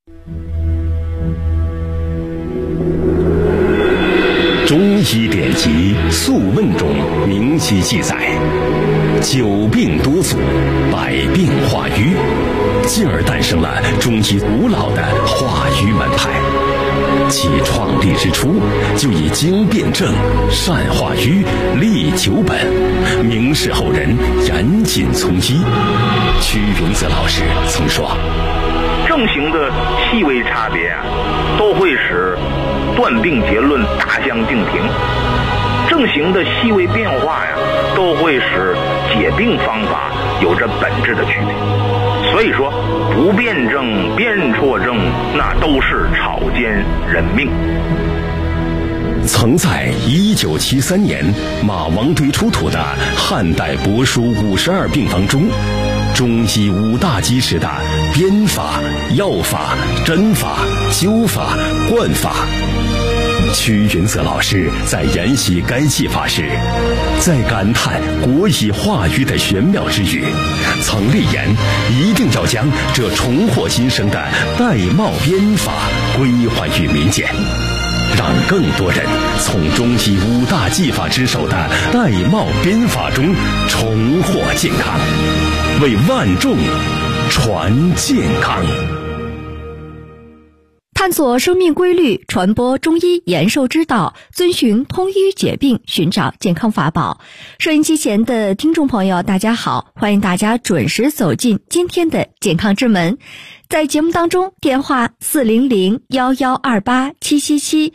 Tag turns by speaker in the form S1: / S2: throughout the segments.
S1: 中医典籍《素问》中明晰记载，久病多阻，百病化瘀，进而诞生了中医古老的化瘀门派。其创立之初，就以经辨证、善化瘀、利久本，明示后人严谨从医。屈云泽老师曾说，
S2: 症型的细微差别都会使断病结论大相径庭，症型的细微变化都会使解病方法有着本质的区别。所以说，不辨证、辨错症，那都是草菅人命。
S1: 曾在1973年马王堆出土的汉代帛书52病方中，中医5大基石的编法、药法、针法、灸法、灌法。屈云泽老师在研习该技法时，在感叹国医化瘀的玄妙之余，曾立言一定要将这重获新生的玳瑁编法归还于民间，让更多人从中医5大技法之首的玳瑁编法中重获健康，为万众传健康。
S3: 探索生命规律，传播中医延寿之道，遵循通医解病，寻找健康法宝。收音机前的听众朋友大家好，欢迎大家准时走进今天的健康之门。在节目当中，电话400-1128-777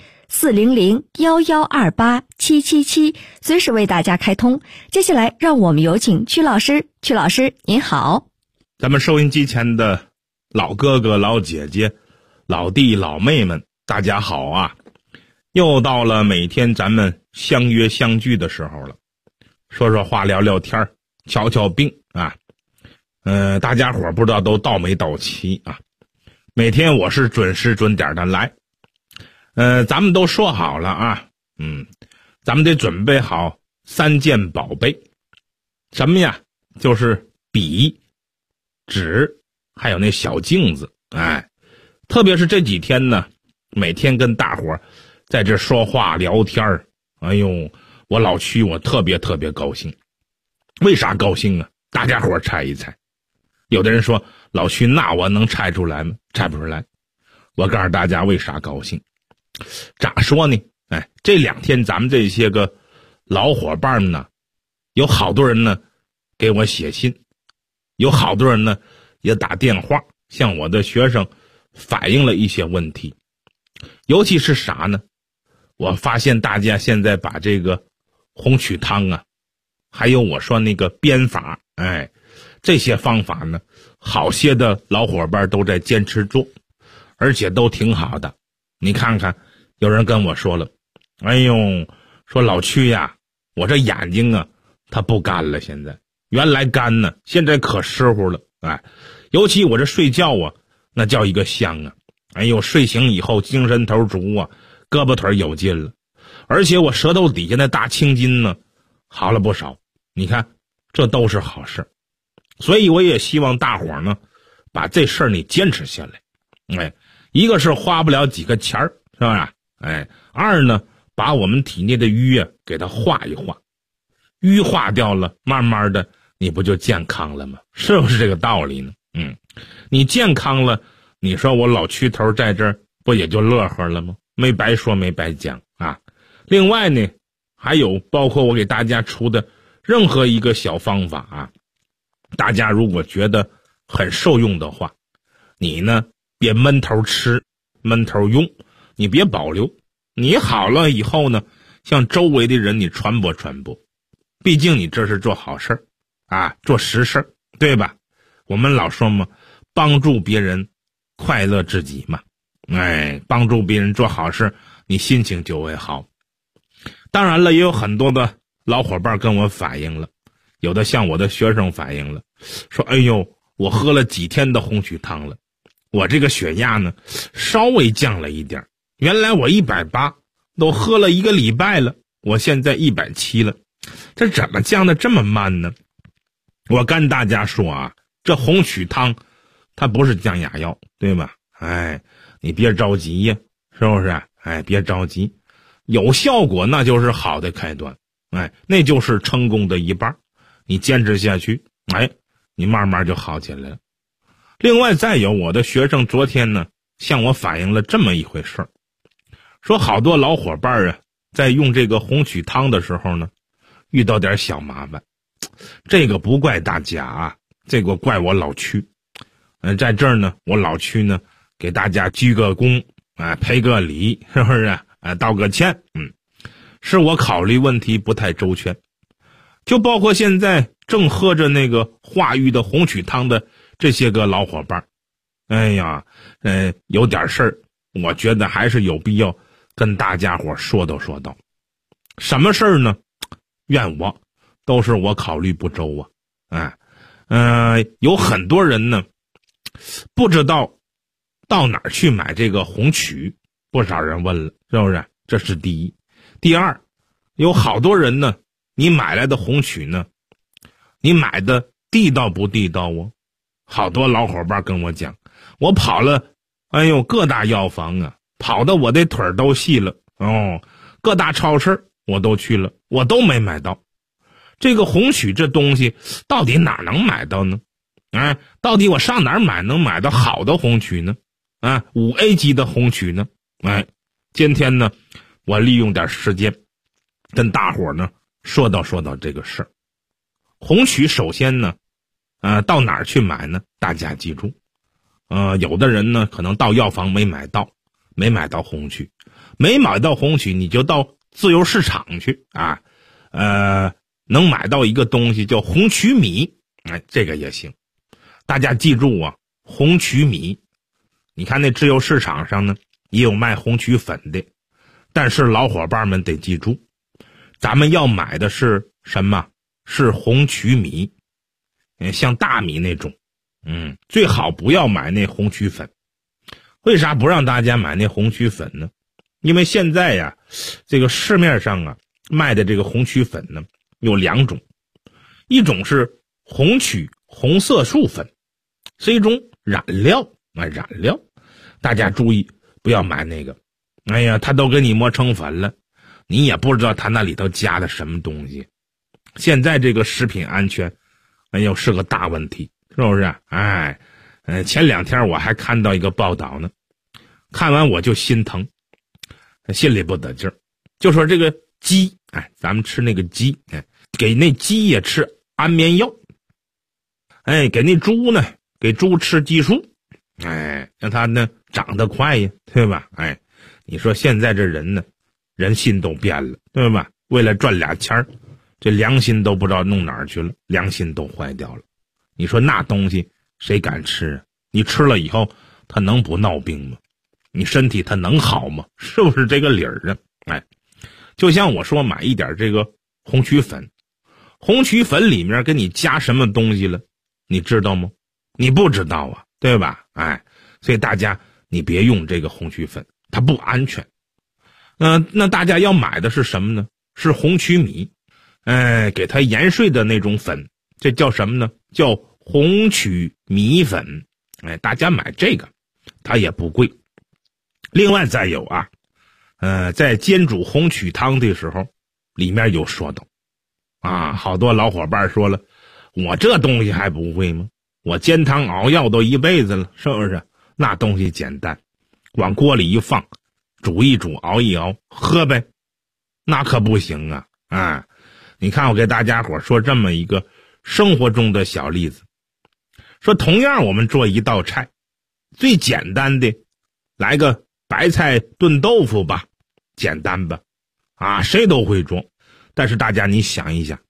S3: 400-1128-777，随时为大家开通。接下来让我们有请曲老师。曲老师您好。
S4: 咱们收音机前的老哥哥老姐姐老弟老妹们，大家好啊！又到了每天咱们相约相聚的时候了，说说话，聊聊天，瞧瞧病啊。大家伙不知道都到没到齐啊？每天我是准时准点的来。咱们都说好了啊，咱们得准备好3件宝贝。什么呀？就是笔、纸，还有那小镜子。特别是这几天呢，每天跟大伙在这说话聊天，哎呦，我老屈我特别高兴。为啥高兴啊？大家伙猜一猜。有的人说，老屈那我能猜出来吗？猜不出来。我告诉大家为啥高兴。咋说呢？这2天咱们这些个老伙伴呢，有好多人呢给我写信，有好多人呢也打电话向我的学生反映了一些问题。尤其是啥呢？我发现大家现在把这个红曲汤啊，还有我说那个编法，这些方法呢，好些的老伙伴都在坚持做，而且都挺好的。你看看，有人跟我说了，哎呦，说老屈呀，我这眼睛啊它不干了，现在原来干呢，现在可湿乎了。尤其我这睡觉啊，那叫一个香啊！哎呦，睡醒以后精神头足啊，胳膊腿有劲了，而且我舌头底下那大青筋呢，好了不少。你看，这都是好事，所以我也希望大伙呢，把这事儿你坚持下来。一个是花不了几个钱儿，是吧？二呢，把我们体内的瘀啊给它化一化，瘀化掉了，慢慢的你不就健康了吗？是不是这个道理呢？你健康了，你说我老屈头在这儿不也就乐呵了吗？没白说没白讲啊。另外呢，还有包括我给大家出的任何一个小方法啊，大家如果觉得很受用的话，你呢别闷头吃闷头用，你别保留，你好了以后呢，向周围的人你传播，毕竟你这是做好事啊，做实事，对吧？我们老说嘛，帮助别人快乐自己嘛。帮助别人做好事，你心情就会好。当然了，也有很多的老伙伴跟我反映了，有的向我的学生反映了，说哎呦，我喝了几天的红曲汤了，我这个血压呢稍微降了一点，原来我180，都喝了1个礼拜了，我现在170了，这怎么降的这么慢呢？我跟大家说啊，这红曲汤它不是降压药，对吧？ 你别着急呀，是不是？别着急，有效果那就是好的开端，那就是成功的一半。你坚持下去，你慢慢就好起来了。另外再有，我的学生昨天呢向我反映了这么一回事儿，说好多老伙伴啊在用这个红曲汤的时候呢遇到点小麻烦。这个不怪大家啊，这个怪我老曲。在这儿呢，我老曲呢给大家鞠个躬，赔个礼，是不是？道个歉。是我考虑问题不太周全。就包括现在正喝着那个化瘀的红曲汤的这些个老伙伴，有点事儿，我觉得还是有必要跟大家伙说道说道。什么事儿呢？怨我，都是我考虑不周啊。有很多人呢不知道到哪儿去买这个红曲，不少人问了，是不是？这是第一。第二，有好多人呢，你买来的红曲呢，你买的地道不地道哦？好多老伙伴跟我讲，我跑了各大药房啊，跑的我的腿都细了各大超市我都去了，我都没买到。这个红曲这东西到底哪能买到呢？到底我上哪儿买能买到好的红曲呢？5A 级的红曲呢？今天呢我利用点时间跟大伙呢说道这个事儿。红曲首先呢到哪儿去买呢？大家记住，有的人呢可能到药房没买到红曲，没买到红曲你就到自由市场去能买到一个东西叫红曲米，这个也行。大家记住红曲米，你看那自由市场上呢也有卖红曲粉的，但是老伙伴们得记住，咱们要买的是什么？是红曲米，像大米那种，最好不要买那红曲粉。为啥不让大家买那红曲粉呢？因为现在呀，这个市面上卖的这个红曲粉呢有2种，一种是红曲红色素粉，是一种染料，大家注意不要买那个。他都给你磨成粉了，你也不知道他那里头加的什么东西。现在这个食品安全是个大问题，是不是？前2天我还看到一个报道呢，看完我就心疼，心里不得劲儿。就说这个鸡，咱们吃那个鸡，给那鸡也吃安眠药，给那猪呢，给猪吃激素，让它呢长得快呀，对吧？你说现在这人呢，人心都变了，对吧？为了赚俩钱儿，这良心都不知道弄哪儿去了，良心都坏掉了。你说那东西谁敢吃啊？你吃了以后，它能不闹病吗？你身体它能好吗？是不是这个理儿啊？就像我说买一点这个红曲粉，红曲粉里面给你加什么东西了，你知道吗？你不知道啊，对吧？所以大家你别用这个红曲粉，它不安全。那大家要买的是什么呢？是红曲米，给它研碎的那种粉，这叫什么呢？叫红曲米粉。大家买这个，它也不贵。另外再有在煎煮红曲汤的时候，里面有说道好多老伙伴说了，我这东西还不会吗？我煎汤熬药都一辈子了，是不是？那东西简单，往锅里一放，煮一煮，熬一熬，喝呗。那可不行啊！你看我给大家伙说这么一个生活中的小例子，说同样我们做一道菜，最简单的来个白菜炖豆腐吧，简单吧？谁都会做。但是大家你想一想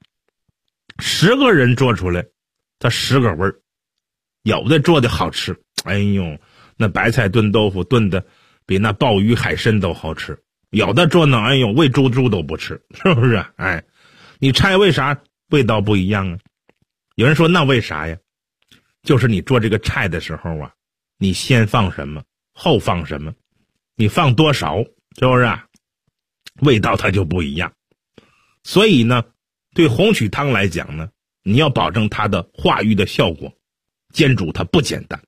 S4: ，10个人做出来，它10个味儿，有的做的好吃，那白菜炖豆腐炖的比那鲍鱼海参都好吃。有的做呢，喂猪都不吃，是不是？你猜为啥味道不一样啊？有人说那为啥呀？就是你做这个菜的时候你先放什么，后放什么，你放多少，是不是？味道它就不一样。所以呢，对红曲汤来讲呢，你要保证它的化瘀的效果，煎煮它不简单。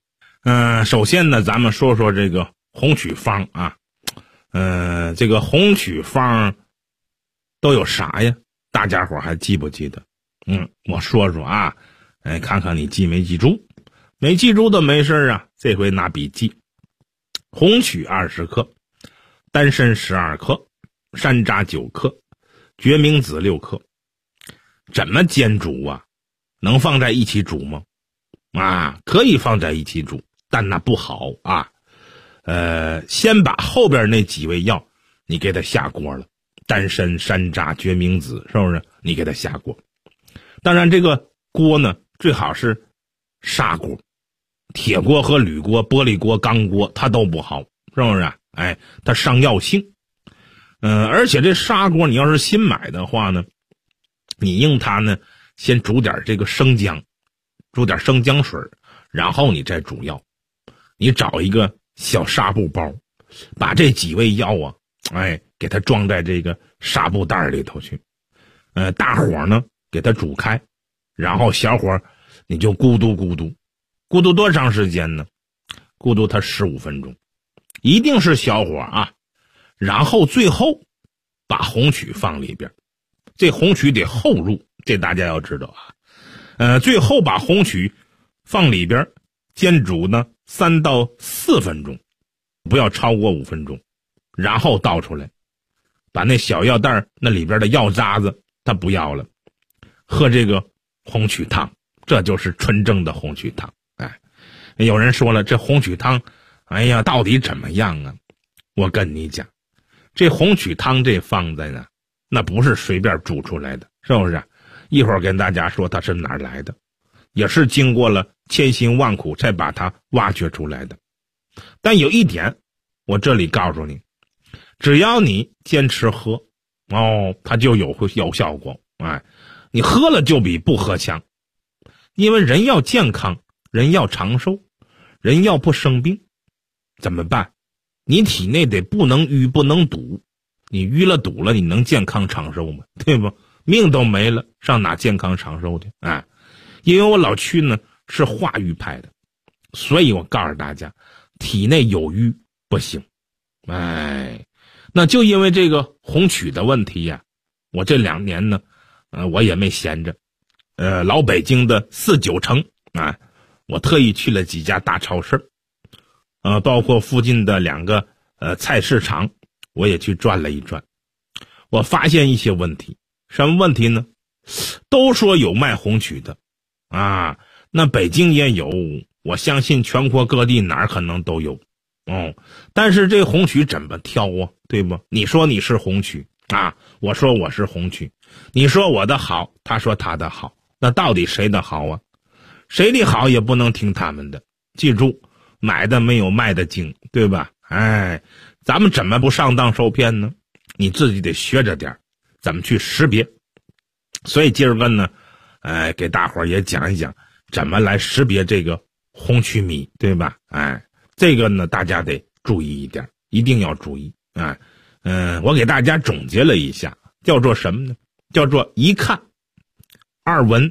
S4: 首先呢，咱们说说这个红曲方啊。这个红曲方都有啥呀？大家伙还记不记得？我说说啊，看看你记没记住。没记住的没事啊，这回拿笔记。红曲20克，丹参12克，山楂9克，决明子6克。怎么煎煮啊？能放在一起煮吗？可以放在一起煮，但那不好啊。先把后边那几味药你给它下锅了，丹参、山楂、决明子，是不是？你给它下锅。当然这个锅呢，最好是砂锅，铁锅和铝锅、玻璃锅、钢锅它都不好，是不是？它伤药性。而且这砂锅你要是新买的话呢，你用它呢先煮点这个生姜，煮点生姜水，然后你再煮药。你找一个小纱布包，把这几味药啊，给它装在这个纱布袋里头去。大火呢给它煮开，然后小火你就咕嘟咕嘟，咕嘟多长时间呢？咕嘟它15分钟，一定是小火啊。然后最后把红曲放里边，这红曲得后入，这大家要知道啊。最后把红曲放里边煎煮呢3到4分钟，不要超过5分钟，然后倒出来，把那小药袋那里边的药渣子它不要了，喝这个红曲汤，这就是纯正的红曲汤。有人说了，这红曲汤到底怎么样啊？我跟你讲，这红曲汤这放在呢，那不是随便煮出来的，是不是？一会儿跟大家说它是哪儿来的，也是经过了千辛万苦才把它挖掘出来的。但有一点我这里告诉你，只要你坚持喝它就有效果。你喝了就比不喝强，因为人要健康，人要长寿，人要不生病，怎么办？你体内得不能淤不能堵，你淤了堵了，你能健康长寿吗？对不？命都没了，上哪健康长寿的？因为我老去呢是化瘀派的，所以我告诉大家，体内有瘀不行。那就因为这个红曲的问题呀，我这2年呢我也没闲着。老北京的4、9城我特意去了几家大超市，包括附近的2个菜市场，我也去转了一转。我发现一些问题。什么问题呢？都说有卖红曲的那北京也有，我相信全国各地哪儿可能都有。但是这红曲怎么挑啊？对不？你说你是红曲我说我是红曲，你说我的好，他说他的好，那到底谁的好啊？谁的好也不能听他们的。记住，买的没有卖的精，对吧？咱们怎么不上当受骗呢？你自己得学着点怎么去识别。所以今儿个呢给大伙儿也讲一讲怎么来识别这个红曲米，对吧？这个呢大家得注意一点，一定要注意。我给大家总结了一下，叫做什么呢？叫做1看2闻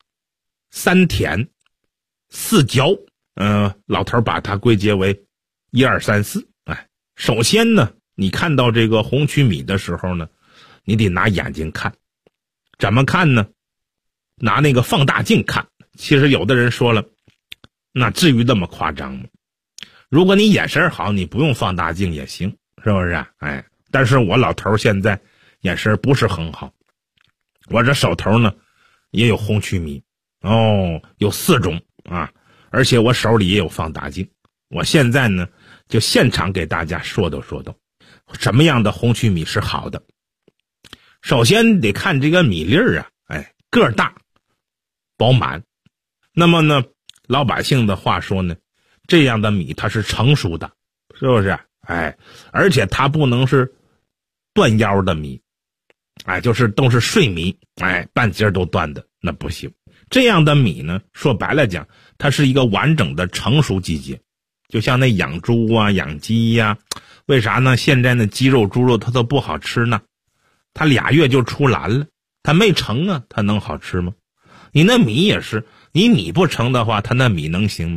S4: 3舔4嚼。老头把它归结为1、2、3、4。首先呢，你看到这个红曲米的时候呢，你得拿眼睛看。怎么看呢？拿那个放大镜看。其实有的人说了，那至于那么夸张吗？如果你眼神好，你不用放大镜也行，是不是？但是我老头现在眼神不是很好，我这手头呢也有红曲米有4种而且我手里也有放大镜。我现在呢就现场给大家说道什么样的红曲米是好的。首先得看这个米粒儿个儿大饱满。那么呢老百姓的话说呢，这样的米它是成熟的，是不是？而且它不能是断腰的米，就是都是碎米，半截都断的，那不行。这样的米呢，说白了讲，它是一个完整的成熟季节。就像那养猪啊养鸡呀，为啥呢？现在呢鸡肉猪肉它都不好吃呢，它2月就出栏了，它没成啊，它能好吃吗？你那米也是，你米不成的话，它那米能行吗？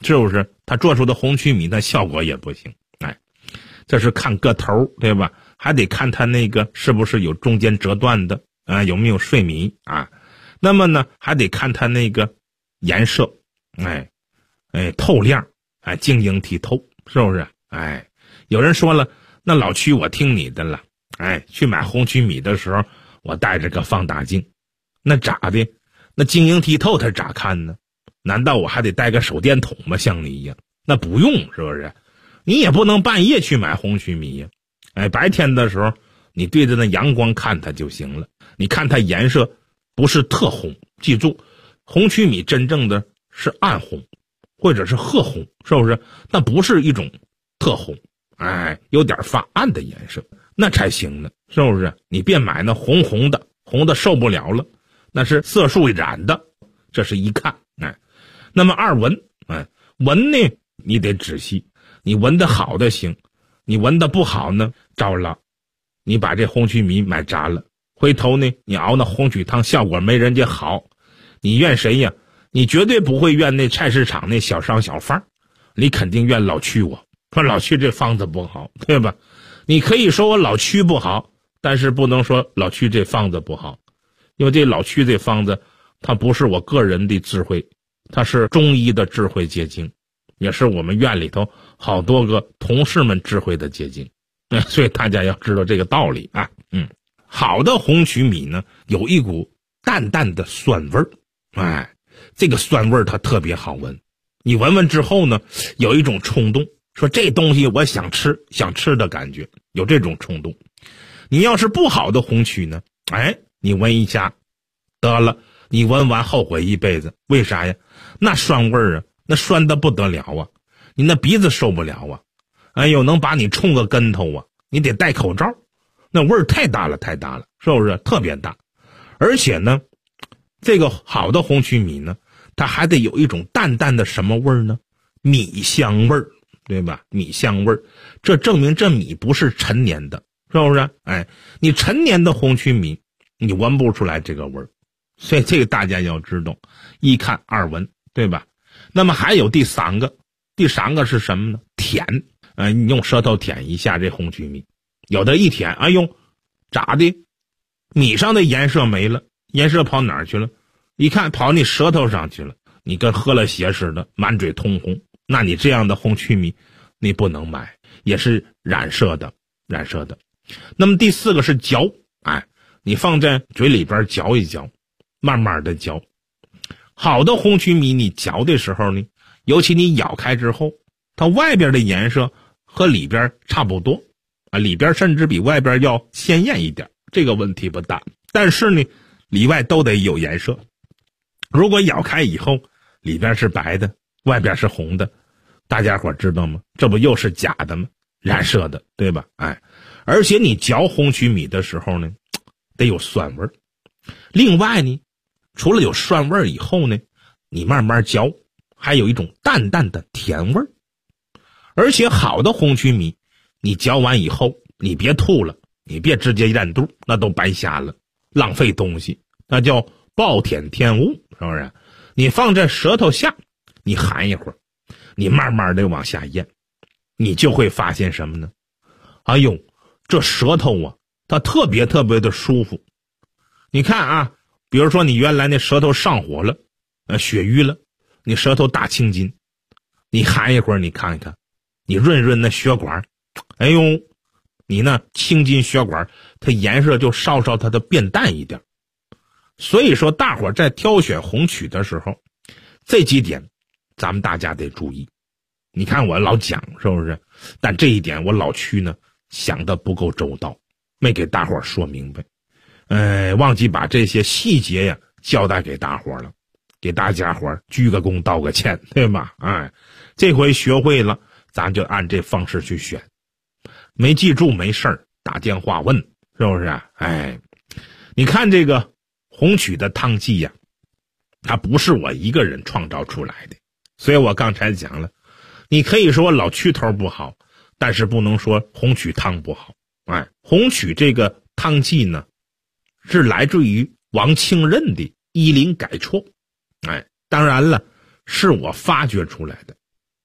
S4: 是不是？他做出的红曲米那效果也不行。哎，这是看个头，对吧？还得看他那个是不是有中间折断的啊，有没有碎米啊？那么呢，还得看他那个颜色，透亮，晶莹剔透，是不是？有人说了，那老曲我听你的了，去买红曲米的时候，我带着个放大镜，那咋的？那晶莹剔透他咋看呢？难道我还得带个手电筒吗？像你一样？那不用，是不是？你也不能半夜去买红曲米呀。白天的时候，你对着那阳光看它就行了。你看它颜色不是特红，记住，红曲米真正的是暗红，或者是褐红，是不是？那不是一种特红，有点发暗的颜色，那才行呢，是不是？你别买那红红的，红的受不了了，那是色素染的，这是一看。那么二闻，闻呢你得仔细，你闻的好的行，你闻的不好呢，糟了，你把这红曲米买砸了，回头呢你熬那红曲汤效果没人家好，你怨谁呀？你绝对不会怨那菜市场那小商小贩，你肯定怨老曲我，说老曲这方子不好，对吧？你可以说我老曲不好，但是不能说老曲这方子不好，因为这老曲这方子它不是我个人的智慧，它是中医的智慧结晶，也是我们院里头好多个同事们智慧的结晶，所以大家要知道这个道理啊。好的红曲米呢，有一股淡淡的酸味儿，这个酸味儿它特别好闻，你闻闻之后呢，有一种冲动，说这东西我想吃的感觉，有这种冲动。你要是不好的红曲呢，你闻一下得了，你闻完后悔一辈子。为啥呀？那酸味儿啊，那酸的不得了啊，你那鼻子受不了啊，能把你冲个跟头啊，你得戴口罩，那味儿太大了，是不是？特别大。而且呢，这个好的红曲米呢，它还得有一种淡淡的什么味儿呢？米香味儿，对吧？米香味儿，这证明这米不是陈年的，是不是？你陈年的红曲米，你闻不出来这个味儿。所以这个大家要知道，一看二闻，对吧？那么还有第三个是什么呢？舔，你用舌头舔一下这红曲米，有的一舔，哎呦，咋的？米上的颜色没了，颜色跑哪儿去了？一看跑你舌头上去了，你跟喝了血似的，满嘴通红。那你这样的红曲米，你不能买，也是染色的。那么第四个是嚼，你放在嘴里边嚼一嚼，慢慢的嚼。好的红曲米，你嚼的时候呢，尤其你咬开之后，它外边的颜色和里边差不多，里边甚至比外边要鲜艳一点，这个问题不大。但是呢，里外都得有颜色。如果咬开以后，里边是白的，外边是红的，大家伙知道吗？这不又是假的吗？染色的，对吧？而且你嚼红曲米的时候呢，得有酸味儿。另外呢，除了有酸味儿以后呢，你慢慢嚼，还有一种淡淡的甜味儿。而且好的红曲米，你嚼完以后，你别吐了，你别直接咽肚，那都白瞎了，浪费东西，那叫暴殄天物，是不是？你放在舌头下，你含一会儿，你慢慢的往下咽，你就会发现什么呢？哎呦，这舌头啊，它特别的舒服。你看啊，比如说你原来那舌头上火了，血瘀了，你舌头打青筋，你含一会儿，你看一看，你润那血管，哎呦，你那青筋血管，它颜色就稍它的变淡一点。所以说大伙在挑选红曲的时候，这几点咱们大家得注意。你看我老讲，是不是？但这一点我老曲呢想的不够周到，没给大伙说明白，忘记把这些细节呀交代给大伙了，给大家伙鞠个躬道个歉，对吧？这回学会了，咱就按这方式去选。没记住没事儿，打电话问，是不是？你看这个红曲的汤剂呀，它不是我一个人创造出来的，所以我刚才讲了，你可以说老曲头不好，但是不能说红曲汤不好。红曲这个汤剂呢，是来自于王清任的医林改错，当然了，是我发掘出来的，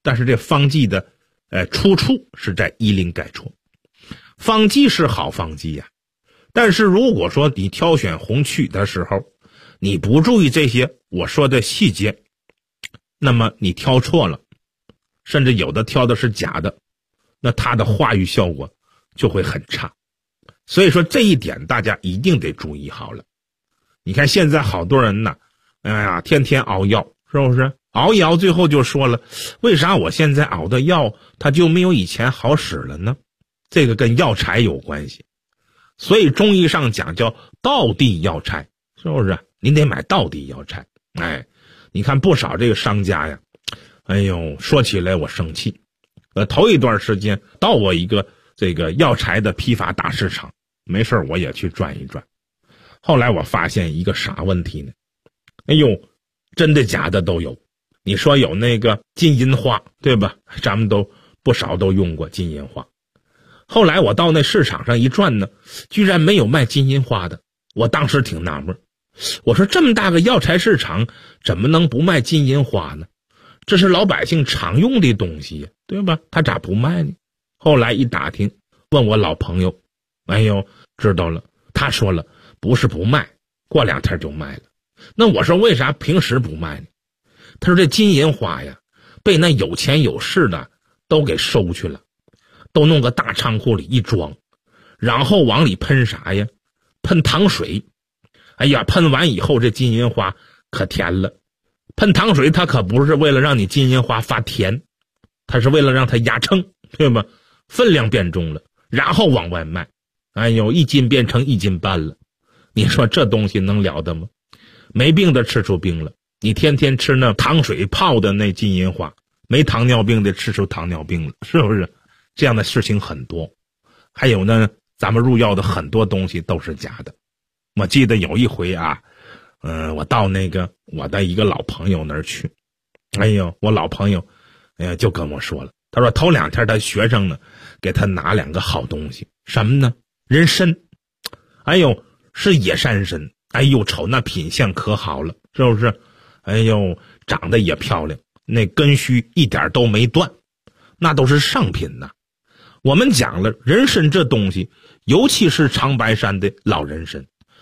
S4: 但是这方剂的出处是在医林改错。方剂是好方剂呀，但是如果说你挑选红曲的时候，你不注意这些我说的细节，那么你挑错了，甚至有的挑的是假的，那它的化育效果就会很差。所以说这一点大家一定得注意好了。你看现在好多人呢，哎呀，天天熬药，是不是？熬一熬最后就说了，为啥我现在熬的药它就没有以前好使了呢？这个跟药材有关系。所以中医上讲叫道地药材，是不是？您得买道地药材。你看不少这个商家呀，哎呦，说起来我生气。头一段时间到我一个这个药材的批发大市场，没事我也去转一转。后来我发现一个啥问题呢？哎呦，真的假的都有。你说有那个金银花，对吧？咱们都不少都用过金银花。后来我到那市场上一转呢，居然没有卖金银花的。我当时挺纳闷，我说这么大个药材市场怎么能不卖金银花呢？这是老百姓常用的东西呀，对吧？他咋不卖呢？后来一打听，问我老朋友，哎呦，知道了，他说了，不是不卖，过2天就卖了。那我说为啥平时不卖呢？他说这金银花呀，被那有钱有势的都给收去了，都弄个大仓库里一装，然后往里喷啥呀？喷糖水。哎呀，喷完以后这金银花可甜了。喷糖水它可不是为了让你金银花发甜，它是为了让它压秤，对吧？分量变重了，然后往外卖。哎呦，1斤变成1斤半了。你说这东西能了得吗？没病的吃出病了。你天天吃那糖水泡的那金银花，没糖尿病的吃出糖尿病了，是不是？这样的事情很多。还有呢，咱们入药的很多东西都是假的。我记得有一回啊，我到那个我的一个老朋友那儿去，哎呦，我老朋友就跟我说了，他说头2天他学生呢给他拿2个好东西，什么呢？人参。哎呦，是野山参。哎呦，瞅那品相可好了，是不是？哎呦，长得也漂亮，那根须一点都没断，那都是上品呐。我们讲了，人参这东西，尤其是长白山的老人参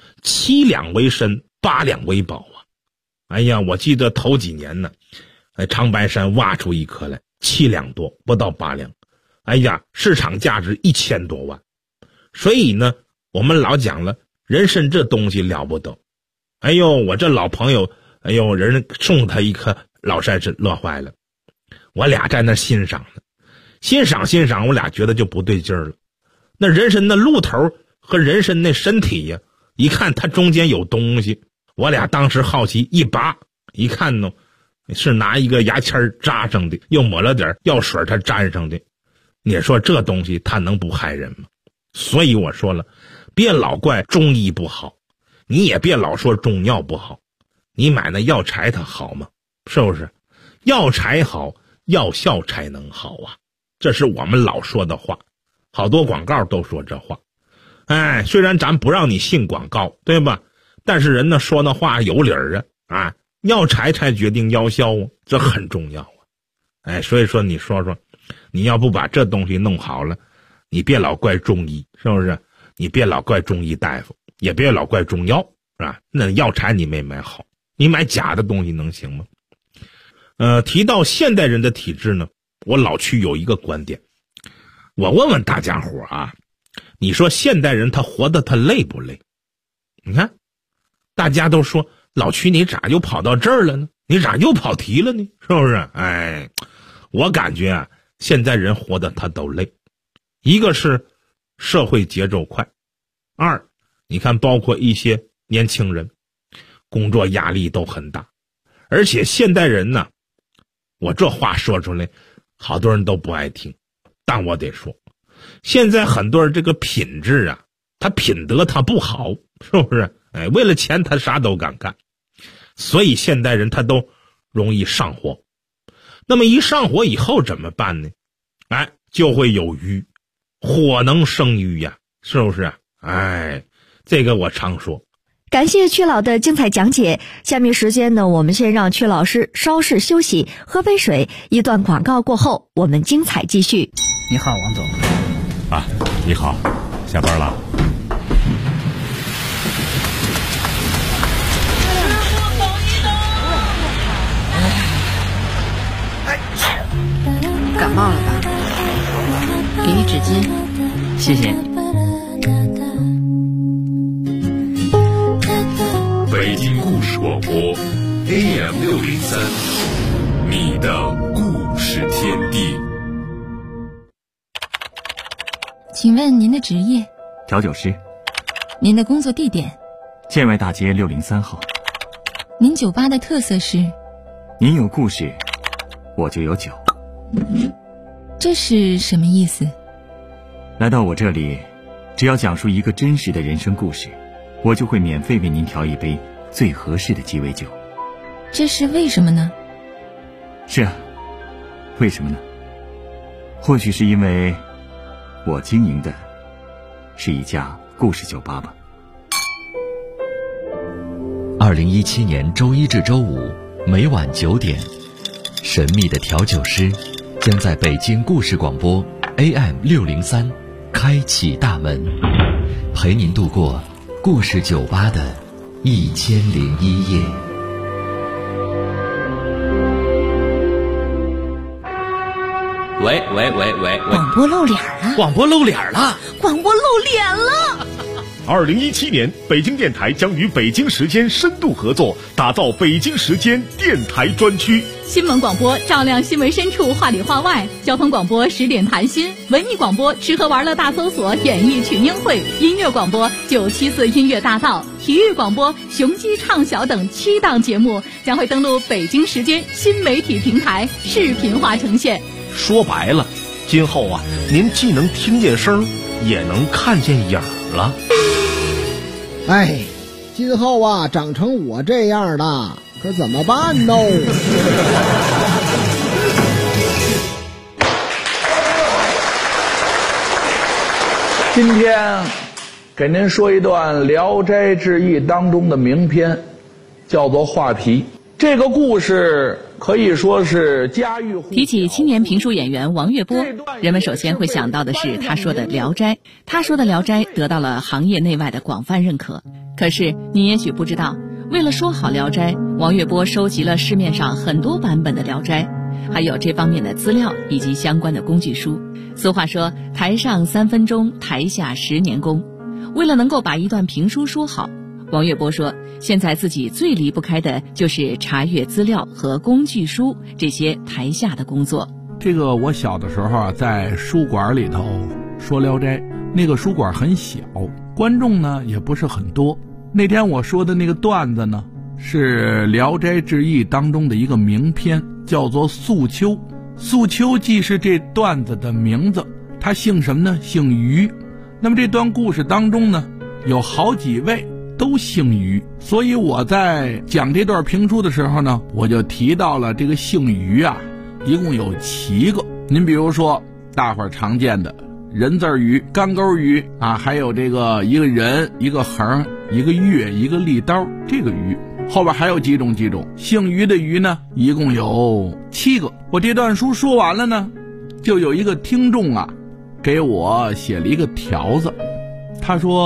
S4: ，7两为参，8两为宝啊。哎呀，我记得头几年呢，长白山挖出一颗来7两多，不到8两。哎呀，市场价值1000多万。所以呢，我们老讲了，人参这东西了不得。哎呦，我这老朋友，哎呦，人送他一颗老山参，乐坏了。我俩在那欣赏呢，欣赏，我俩觉得就不对劲儿了。那人参的鹿头和人参那身体呀，一看它中间有东西，我俩当时好奇一拔，一看呢，是拿一个牙签扎上的，又抹了点药水它粘上的。你说这东西它能不害人吗？所以我说了，别老怪中医不好，你也别老说中药不好。你买那药材它好吗？是不是？药材好，药效才能好啊。这是我们老说的话，好多广告都说这话。虽然咱不让你信广告，对吧？但是人呢说那话有理儿啊，药材才决定药效啊，这很重要啊。所以说你说说，你要不把这东西弄好了，你别老怪中医，是不是？你别老怪中医大夫，也别老怪中药，是吧？那药材你没买好，你买假的东西能行吗？提到现代人的体质呢，我老去有一个观点，我问问大家伙啊，你说现代人他活得他累不累？你看大家都说老曲你咋又跑到这儿了呢？你咋又跑题了呢？是不是？我感觉啊，现在人活得他都累。一个是社会节奏快，2你看包括一些年轻人工作压力都很大，而且现代人呢，我这话说出来好多人都不爱听，但我得说，现在很多人这个品质啊，他品德他不好，是不是？为了钱他啥都敢干，所以现代人他都容易上火。那么一上火以后怎么办呢？就会有瘀，火能生瘀呀，是不是？这个我常说。
S3: 感谢曲老的精彩讲解。下面时间呢，我们先让曲老师稍事休息，喝杯水。一段广告过后，我们精彩继续。
S5: 你好，王总。
S6: 啊，你好，下班了。
S7: 感冒了吧？给你纸巾。
S5: 谢谢。
S1: 北京故事广播 AM603，你的故事天地。
S8: 请问您的职业？
S9: 调酒师。
S8: 您的工作地点？
S9: 建外大街603号。
S8: 您酒吧的特色是？
S9: 您有故事，我就有酒。
S8: 这是什么意思？
S9: 来到我这里，只要讲述一个真实的人生故事，我就会免费为您调一杯最合适的鸡尾酒。
S8: 这是为什么呢？
S9: 是啊，为什么呢？或许是因为我经营的是一家故事酒吧吧。
S10: 2017年周一至周五每晚9点，神秘的调酒师将在北京故事广播 AM603 开启大门，陪您度过故事酒吧的1001夜。
S11: 喂，
S7: 广播露脸了！
S11: 广播露脸了！
S7: 广播露脸了
S1: ！2017年，北京电台将与北京时间深度合作，打造北京时间电台专区。
S12: 新闻广播照亮新闻深处，话里话外；交通广播10点谈心；文艺广播吃喝玩乐大搜索，演艺群英会；音乐广播974音乐大道；体育广播雄鸡畅晓等7档节目将会登陆北京时间新媒体平台，视频化呈现。
S11: 说白了，今后啊，您既能听见声，也能看见影了。
S13: 哎，今后啊，长成我这样的，可怎么办呢？
S14: 今天给您说一段《聊斋志异》当中的名篇，叫做《画皮》。这个故事可以说是家喻户晓。
S15: 提起青年评书演员王月波，人们首先会想到的是他说的《聊斋》。他说的《聊斋》得到了行业内外的广泛认可。可是你也许不知道，为了说好《聊斋》，王月波收集了市面上很多版本的《聊斋》，还有这方面的资料以及相关的工具书。俗话说，台上3分钟，台下10年功。为了能够把一段评书说好，王月波说，现在自己最离不开的就是查阅资料和工具书这些台下的工作。
S16: 这个我小的时候啊，在书馆里头说《聊斋》，那个书馆很小，观众呢也不是很多。那天我说的那个段子呢，是《聊斋志异》当中的一个名篇，叫做《素秋》。素秋既是这段子的名字，他姓什么呢？姓于。那么这段故事当中呢，有好几位都姓于，所以我在讲这段评书的时候呢，我就提到了这个姓于啊，一共有7个。您比如说大伙儿常见的人字鱼、干钩鱼啊，还有这个一个人、一个横、一个月、一个利刀，这个鱼后边还有几种姓于的鱼呢，一共有7个。我这段书说完了呢，就有一个听众啊给我写了一个条子，他说